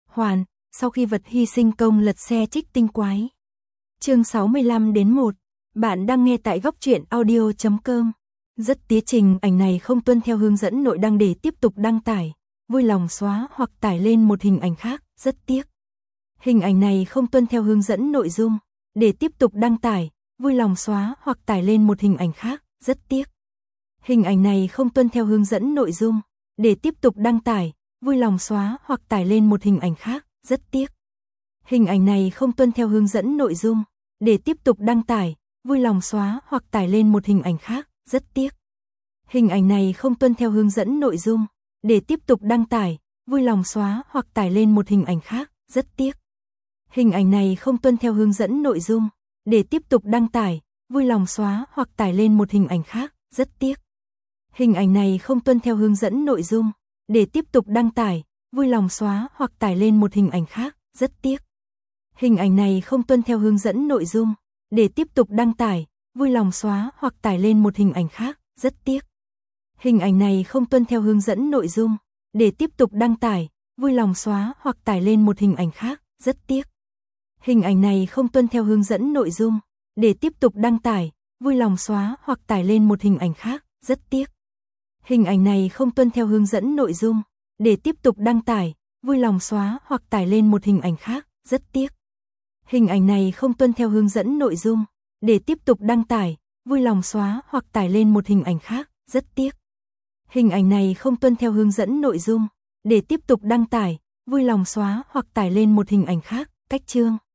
Hoàn, sau khi vật hy sinh công lật xe trích tinh quái. Chương 65-1. Bạn đang nghe tại góc truyện audio.com. Rất tía trình ảnh này không tuân theo hướng dẫn nội đăng để tiếp tục đăng tải. Vui lòng xóa hoặc tải lên một hình ảnh khác, rất tiếc. Hình ảnh này không tuân theo hướng dẫn nội dung. Để tiếp tục đăng tải, vui lòng xóa hoặc tải lên một hình ảnh khác, rất tiếc. Hình ảnh này không tuân theo hướng dẫn nội dung. Để tiếp tục đăng tải, vui lòng xóa hoặc tải lên một hình ảnh khác, rất tiếc. Hình ảnh này không tuân theo hướng dẫn nội dung. Để tiếp tục đăng tải, vui lòng xóa hoặc tải lên một hình ảnh khác, rất tiếc. Hình ảnh này không tuân theo hướng dẫn nội dung. Để tiếp tục đăng tải, vui lòng xóa hoặc tải lên một hình ảnh khác, rất tiếc. Hình ảnh này không tuân theo hướng dẫn nội dung. Để tiếp tục đăng tải, vui lòng xóa hoặc tải lên một hình ảnh khác, rất tiếc. Hình ảnh này không tuân theo hướng dẫn nội dung. Để tiếp tục đăng tải, vui lòng xóa hoặc tải lên một hình ảnh khác, rất tiếc. Hình ảnh này không tuân theo hướng dẫn nội dung. Để tiếp tục đăng tải, vui lòng xóa hoặc tải lên một hình ảnh khác, rất tiếc. Hình ảnh này không tuân theo hướng dẫn nội dung. Để tiếp tục đăng tải, vui lòng xóa hoặc tải lên một hình ảnh khác, rất tiếc. Hình ảnh này không tuân theo hướng dẫn nội dung. Để tiếp tục đăng tải, vui lòng xóa hoặc tải lên một hình ảnh khác, rất tiếc. Hình ảnh này không tuân theo hướng dẫn nội dung. Để tiếp tục đăng tải, vui lòng xóa hoặc tải lên một hình ảnh khác, rất tiếc. Hình ảnh này không tuân theo hướng dẫn nội dung. Để tiếp tục đăng tải, vui lòng xóa hoặc tải lên một hình ảnh khác, rất tiếc. Hình ảnh này không tuân theo hướng dẫn nội dung. Để tiếp tục đăng tải, vui lòng xóa hoặc tải lên một hình ảnh khác, cách chương.